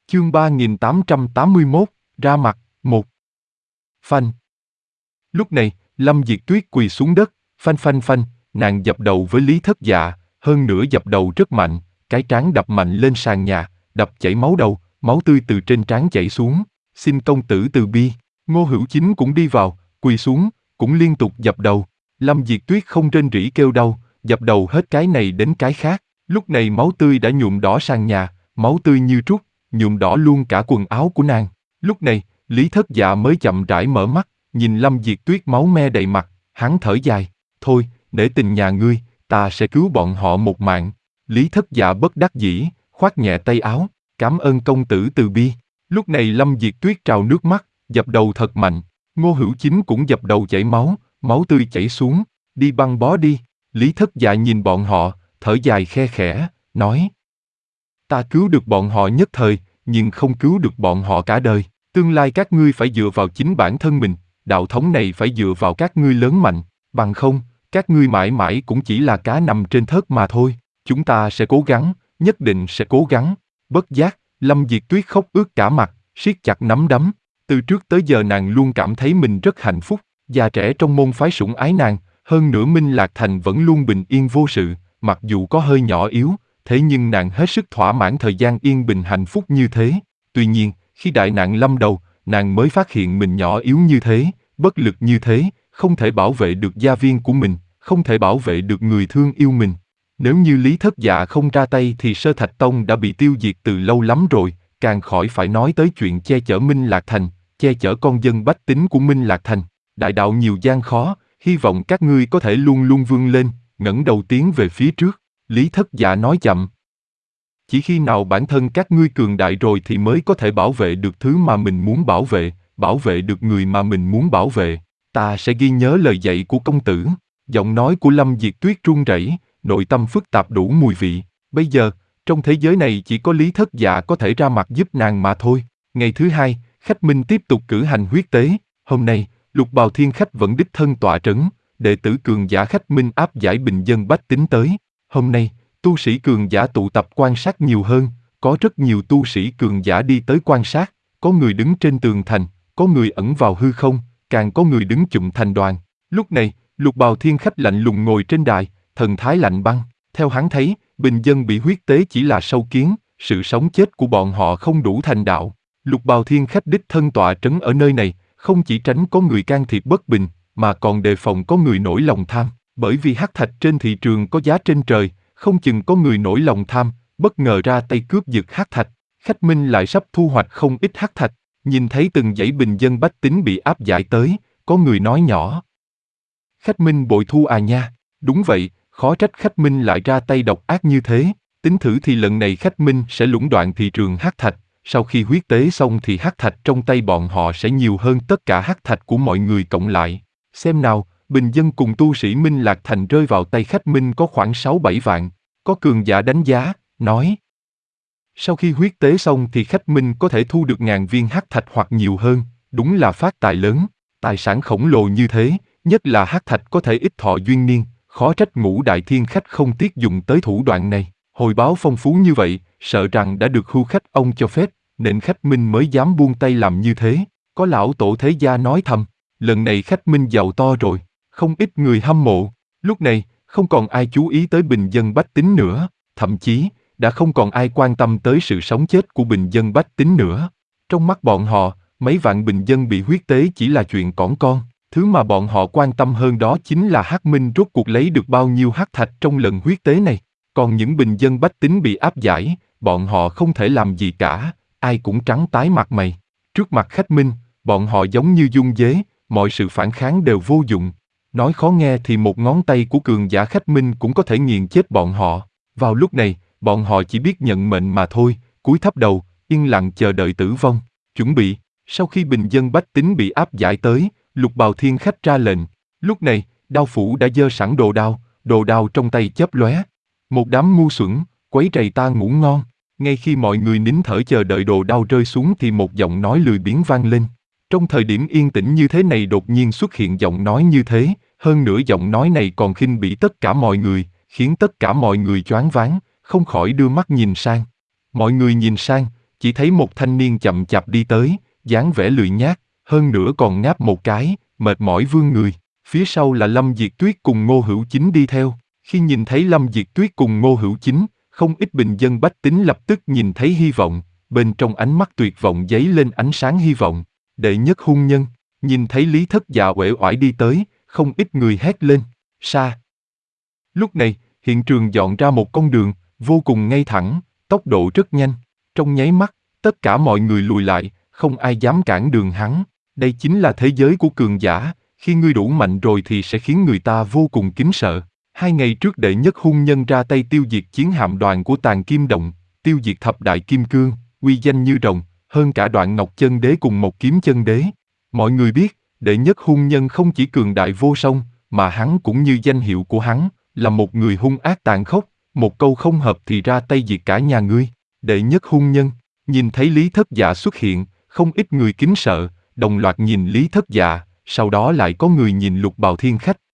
Chương 3881, ra mặt, 1. Phanh. Lúc này, Lâm Diệt Tuyết quỳ xuống đất, phanh phanh phanh, nàng dập đầu với Lý Thất Dạ, hơn nữa dập đầu rất mạnh, cái trán đập mạnh lên sàn nhà, đập chảy máu đầu, máu tươi từ trên trán chảy xuống. Xin công tử từ bi. Ngô Hữu Chính cũng đi vào, quỳ xuống, cũng liên tục dập đầu. Lâm Diệt Tuyết không rên rỉ kêu đau, dập đầu hết cái này đến cái khác. Lúc này máu tươi đã nhuộm đỏ sàn nhà, máu tươi như trút, nhuộm đỏ luôn cả quần áo của nàng. Lúc này, Lý Thất Dạ mới chậm rãi mở mắt, nhìn Lâm Diệt Tuyết máu me đầy mặt, hắn thở dài. Thôi, để tình nhà ngươi, ta sẽ cứu bọn họ một mạng. Lý Thất Dạ bất đắc dĩ, khoát nhẹ tay áo, cảm ơn công tử từ bi. Lúc này Lâm Diệt Tuyết trào nước mắt, dập đầu thật mạnh. Ngô Hữu Chính cũng dập đầu chảy máu, máu tươi chảy xuống, đi băng bó đi. Lý Thất Dạ nhìn bọn họ, thở dài khe khẽ, nói. Ta cứu được bọn họ nhất thời, nhưng không cứu được bọn họ cả đời. Tương lai các ngươi phải dựa vào chính bản thân mình, đạo thống này phải dựa vào các ngươi lớn mạnh, bằng không, các ngươi mãi mãi cũng chỉ là cá nằm trên thớt mà thôi. Chúng ta sẽ cố gắng, nhất định sẽ cố gắng. Bất giác, Lâm Diệt Tuyết khóc ướt cả mặt, siết chặt nắm đấm. Từ trước tới giờ nàng luôn cảm thấy mình rất hạnh phúc, già trẻ trong môn phái sủng ái nàng, hơn nữa Minh Lạc Thành vẫn luôn bình yên vô sự, mặc dù có hơi nhỏ yếu, thế nhưng nàng hết sức thỏa mãn thời gian yên bình hạnh phúc như thế. Tuy nhiên, khi đại nạn lâm đầu, nàng mới phát hiện mình nhỏ yếu như thế, bất lực như thế, không thể bảo vệ được gia viên của mình, không thể bảo vệ được người thương yêu mình. Nếu như Lý Thất Dạ không ra tay thì Sơ Thạch Tông đã bị tiêu diệt từ lâu lắm rồi, càng khỏi phải nói tới chuyện che chở Minh Lạc Thành, che chở con dân bách tính của Minh Lạc Thành. Đại đạo nhiều gian khó, hy vọng các ngươi có thể luôn luôn vươn lên, ngẩng đầu tiến về phía trước. Lý Thất Dạ nói chậm. Chỉ khi nào bản thân các ngươi cường đại rồi thì mới có thể bảo vệ được thứ mà mình muốn bảo vệ được người mà mình muốn bảo vệ. Ta sẽ ghi nhớ lời dạy của công tử. Giọng nói của Lâm Diệt Tuyết run rẩy, nội tâm phức tạp đủ mùi vị. Bây giờ, trong thế giới này chỉ có Lý Thất Dạ có thể ra mặt giúp nàng mà thôi. Ngày thứ hai, Khách Minh tiếp tục cử hành huyết tế. Hôm nay, Lục Bào Thiên Khách vẫn đích thân tọa trấn, đệ tử cường giả Khách Minh áp giải bình dân bách tính tới. Hôm nay, tu sĩ cường giả tụ tập quan sát nhiều hơn, có rất nhiều tu sĩ cường giả đi tới quan sát, có người đứng trên tường thành, có người ẩn vào hư không, càng có người đứng chụm thành đoàn. Lúc này, Lục Bào Thiên Khách lạnh lùng ngồi trên đài, thần thái lạnh băng. Theo hắn thấy, bình dân bị huyết tế chỉ là sâu kiến, sự sống chết của bọn họ không đủ thành đạo. Lục Bào Thiên Khách đích thân tọa trấn ở nơi này, không chỉ tránh có người can thiệp bất bình, mà còn đề phòng có người nổi lòng tham. Bởi vì hắc thạch trên thị trường có giá trên trời, không chừng có người nổi lòng tham, bất ngờ ra tay cướp giật hắc thạch. Khách Minh lại sắp thu hoạch không ít hắc thạch, nhìn thấy từng dãy bình dân bách tính bị áp giải tới, có người nói nhỏ. Khách Minh bội thu à nha, đúng vậy, khó trách Khách Minh lại ra tay độc ác như thế, tính thử thì lần này Khách Minh sẽ lũng đoạn thị trường hắc thạch, sau khi huyết tế xong thì hắc thạch trong tay bọn họ sẽ nhiều hơn tất cả hắc thạch của mọi người cộng lại. Xem nào, bình dân cùng tu sĩ Minh Lạc Thành rơi vào tay Khách Minh có khoảng 6-7 vạn, có cường giả đánh giá, nói. Sau khi huyết tế xong thì Khách Minh có thể thu được ngàn viên hắc thạch hoặc nhiều hơn, đúng là phát tài lớn, tài sản khổng lồ như thế, nhất là hắc thạch có thể ích thọ duyên niên, khó trách Ngũ Đại Thiên Khách không tiếc dùng tới thủ đoạn này. Hồi báo phong phú như vậy, sợ rằng đã được Hưu Khách ông cho phép, nên Khách Minh mới dám buông tay làm như thế. Có lão tổ thế gia nói thầm, lần này Khách Minh giàu to rồi, không ít người hâm mộ. Lúc này, không còn ai chú ý tới bình dân bách tính nữa, thậm chí, đã không còn ai quan tâm tới sự sống chết của bình dân bách tính nữa. Trong mắt bọn họ, mấy vạn bình dân bị huyết tế chỉ là chuyện cỏn con. Thứ mà bọn họ quan tâm hơn đó chính là Hắc Minh rốt cuộc lấy được bao nhiêu hắc thạch trong lần huyết tế này. Còn những bình dân bách tính bị áp giải, bọn họ không thể làm gì cả, ai cũng trắng tái mặt mày. Trước mặt Khách Minh, bọn họ giống như dung dế, mọi sự phản kháng đều vô dụng. Nói khó nghe thì một ngón tay của cường giả Khách Minh cũng có thể nghiền chết bọn họ. Vào lúc này, bọn họ chỉ biết nhận mệnh mà thôi, cúi thấp đầu, yên lặng chờ đợi tử vong. Chuẩn bị, sau khi bình dân bách tính bị áp giải tới, Lục Bào Thiên Khách ra lệnh. Lúc này, đao phủ đã giơ sẵn đồ đao trong tay chớp lóe. Một đám ngu xuẩn, quấy rầy ta ngủ ngon. Ngay khi mọi người nín thở chờ đợi đồ đao rơi xuống thì một giọng nói lười biếng vang lên. Trong thời điểm yên tĩnh như thế này đột nhiên xuất hiện giọng nói như thế, hơn nữa giọng nói này còn khinh bỉ tất cả mọi người, khiến tất cả mọi người choáng váng, không khỏi đưa mắt nhìn sang. Mọi người nhìn sang, chỉ thấy một thanh niên chậm chạp đi tới, dáng vẻ lười nhác, hơn nữa còn ngáp một cái, mệt mỏi vươn người. Phía sau là Lâm Diệt Tuyết cùng Ngô Hữu Chính đi theo. Khi nhìn thấy Lâm Diệt Tuyết cùng Ngô Hữu Chính, không ít bình dân bách tính lập tức nhìn thấy hy vọng, bên trong ánh mắt tuyệt vọng giấy lên ánh sáng hy vọng. Đệ nhất hôn nhân, nhìn thấy Lý Thất Dạ uể oải đi tới, không ít người hét lên, sa. Lúc này, hiện trường dọn ra một con đường, vô cùng ngay thẳng, tốc độ rất nhanh. Trong nháy mắt, tất cả mọi người lùi lại, không ai dám cản đường hắn. Đây chính là thế giới của cường giả, khi ngươi đủ mạnh rồi thì sẽ khiến người ta vô cùng kính sợ. 2 ngày trước đệ nhất hung nhân ra tay tiêu diệt chiến hạm đoàn của Tàn Kim Động, tiêu diệt thập đại kim cương, uy danh như rồng, hơn cả Đoạn Ngọc Chân Đế cùng Một Kiếm Chân Đế. Mọi người biết, đệ nhất hung nhân không chỉ cường đại vô song, mà hắn cũng như danh hiệu của hắn, là một người hung ác tàn khốc, một câu không hợp thì ra tay diệt cả nhà ngươi. Đệ nhất hung nhân, nhìn thấy Lý Thất Dạ xuất hiện, không ít người kính sợ, đồng loạt nhìn Lý Thất Dạ, sau đó lại có người nhìn Lục Bào Thiên Khách.